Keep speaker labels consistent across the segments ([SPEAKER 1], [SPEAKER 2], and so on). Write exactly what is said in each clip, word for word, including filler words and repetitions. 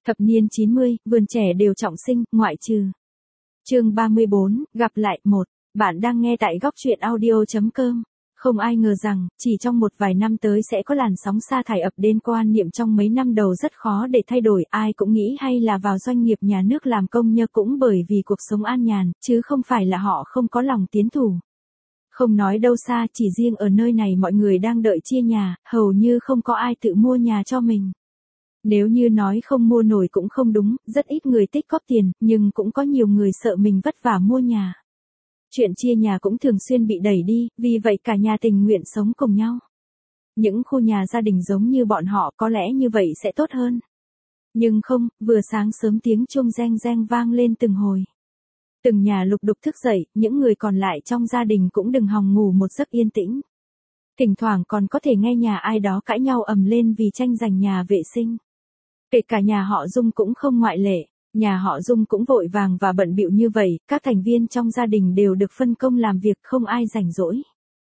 [SPEAKER 1] Thập niên chín mươi, vườn trẻ đều trọng sinh, ngoại trừ. Chương ba mươi bốn, gặp lại một. Bạn đang nghe tại góc truyện audio chấm com. Không ai ngờ rằng, chỉ trong một vài năm tới sẽ có làn sóng sa thải ập đến quan niệm trong mấy năm đầu rất khó để thay đổi. Ai cũng nghĩ hay là vào doanh nghiệp nhà nước làm công nhơ cũng bởi vì cuộc sống an nhàn, chứ không phải là họ không có lòng tiến thủ. Không nói đâu xa, chỉ riêng ở nơi này mọi người đang đợi chia nhà, hầu như không có ai tự mua nhà cho mình. Nếu như nói không mua nổi cũng không đúng, rất ít người tích góp tiền, nhưng cũng có nhiều người sợ mình vất vả mua nhà. Chuyện chia nhà cũng thường xuyên bị đẩy đi, vì vậy cả nhà tình nguyện sống cùng nhau. Những khu nhà gia đình giống như bọn họ có lẽ như vậy sẽ tốt hơn. Nhưng không, vừa sáng sớm tiếng chuông reng reng vang lên từng hồi. Từng nhà lục đục thức dậy, những người còn lại trong gia đình cũng đừng hòng ngủ một giấc yên tĩnh. Thỉnh thoảng còn có thể nghe nhà ai đó cãi nhau ầm lên vì tranh giành nhà vệ sinh. Kể cả nhà họ Dung cũng không ngoại lệ, nhà họ Dung cũng vội vàng và bận bịu như vậy, các thành viên trong gia đình đều được phân công làm việc không ai rảnh rỗi.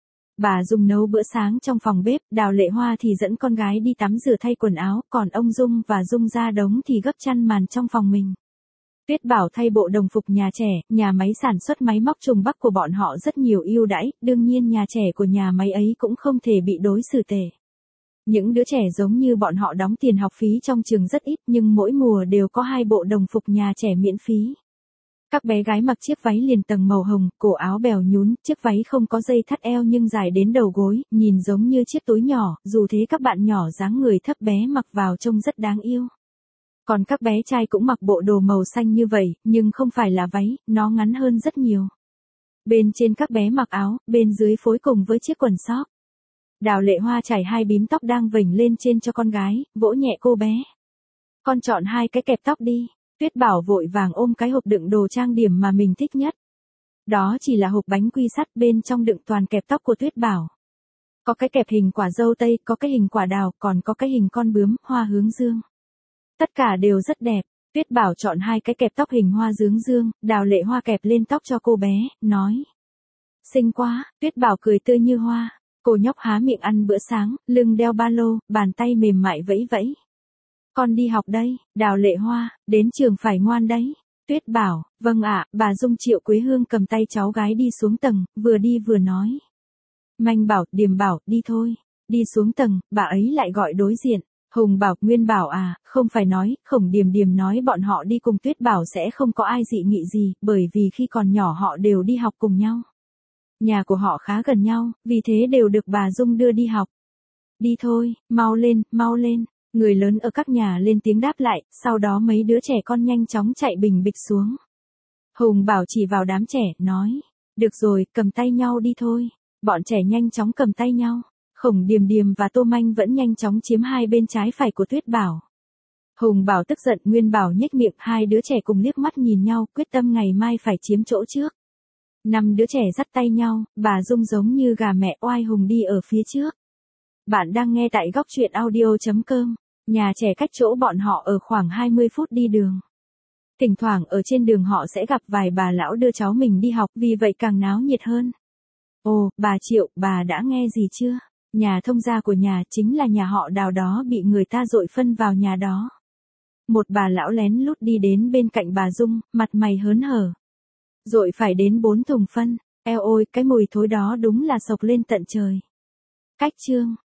[SPEAKER 1] Bà Dung nấu bữa sáng trong phòng bếp, Đào Lệ Hoa thì dẫn con gái đi tắm rửa thay quần áo, còn ông Dung và Dung ra đống thì gấp chăn màn trong phòng mình. Tuyết Bảo thay bộ đồng phục nhà trẻ, nhà máy sản xuất máy móc Trùng Bắc của bọn họ rất nhiều ưu đãi, đương nhiên nhà trẻ của nhà máy ấy cũng không thể bị đối xử tệ. Những đứa trẻ giống như bọn họ đóng tiền học phí trong trường rất ít nhưng mỗi mùa đều có hai bộ đồng phục nhà trẻ miễn phí. Các bé gái mặc chiếc váy liền tầng màu hồng, cổ áo bèo nhún, chiếc váy không có dây thắt eo nhưng dài đến đầu gối, nhìn giống như chiếc túi nhỏ, dù thế các bạn nhỏ dáng người thấp bé mặc vào trông rất đáng yêu. Còn các bé trai cũng mặc bộ đồ màu xanh như vậy, nhưng không phải là váy, nó ngắn hơn rất nhiều. Bên trên các bé mặc áo, bên dưới phối cùng với chiếc quần sóc. Đào Lệ Hoa trải hai bím tóc đang vểnh lên trên cho con gái, vỗ nhẹ cô bé. Con chọn hai cái kẹp tóc đi. Tuyết Bảo vội vàng ôm cái hộp đựng đồ trang điểm mà mình thích nhất. Đó chỉ là hộp bánh quy sắt, bên trong đựng toàn kẹp tóc của Tuyết Bảo. Có cái kẹp hình quả dâu tây, có cái hình quả đào, còn có cái hình con bướm, hoa hướng dương. Tất cả đều rất đẹp. Tuyết Bảo chọn hai cái kẹp tóc hình hoa hướng dương, Đào Lệ Hoa kẹp lên tóc cho cô bé, nói. Xinh quá, Tuyết Bảo cười tươi như hoa. Cô nhóc há miệng ăn bữa sáng, lưng đeo ba lô, bàn tay mềm mại vẫy vẫy. Con đi học đây, Đào Lệ Hoa, đến trường phải ngoan đấy. Tuyết Bảo, vâng ạ, bà Dung Triệu Quế Hương cầm tay cháu gái đi xuống tầng, vừa đi vừa nói. Manh Bảo, Điềm Bảo, đi thôi. Đi xuống tầng, bà ấy lại gọi đối diện. Hùng Bảo, Nguyên Bảo à, không phải nói, Khổng Điềm Điềm nói bọn họ đi cùng Tuyết Bảo sẽ không có ai dị nghị gì, bởi vì khi còn nhỏ họ đều đi học cùng nhau. Nhà của họ khá gần nhau, vì thế đều được bà Dung đưa đi học. Đi thôi, mau lên, mau lên. Người lớn ở các nhà lên tiếng đáp lại, sau đó mấy đứa trẻ con nhanh chóng chạy bình bịch xuống. Hùng Bảo chỉ vào đám trẻ, nói. Được rồi, cầm tay nhau đi thôi. Bọn trẻ nhanh chóng cầm tay nhau. Khổng Điềm Điềm và Tô Manh vẫn nhanh chóng chiếm hai bên trái phải của Tuyết Bảo. Hùng Bảo tức giận, Nguyên Bảo nhếch miệng, hai đứa trẻ cùng liếc mắt nhìn nhau, quyết tâm ngày mai phải chiếm chỗ trước. Năm đứa trẻ dắt tay nhau, bà Dung giống như gà mẹ oai hùng đi ở phía trước. Bạn đang nghe tại góc truyện audio chấm com, nhà trẻ cách chỗ bọn họ ở khoảng hai mươi phút đi đường. Thỉnh thoảng ở trên đường họ sẽ gặp vài bà lão đưa cháu mình đi học, vì vậy càng náo nhiệt hơn. Ồ, bà Triệu, bà đã nghe gì chưa? Nhà thông gia của nhà chính là nhà họ Đào đó bị người ta dội phân vào nhà đó. Một bà lão lén lút đi đến bên cạnh bà Dung, mặt mày hớn hở. Dội phải đến bốn thùng phân, eo ôi, cái mùi thối đó đúng là sộc lên tận trời. Cách chương.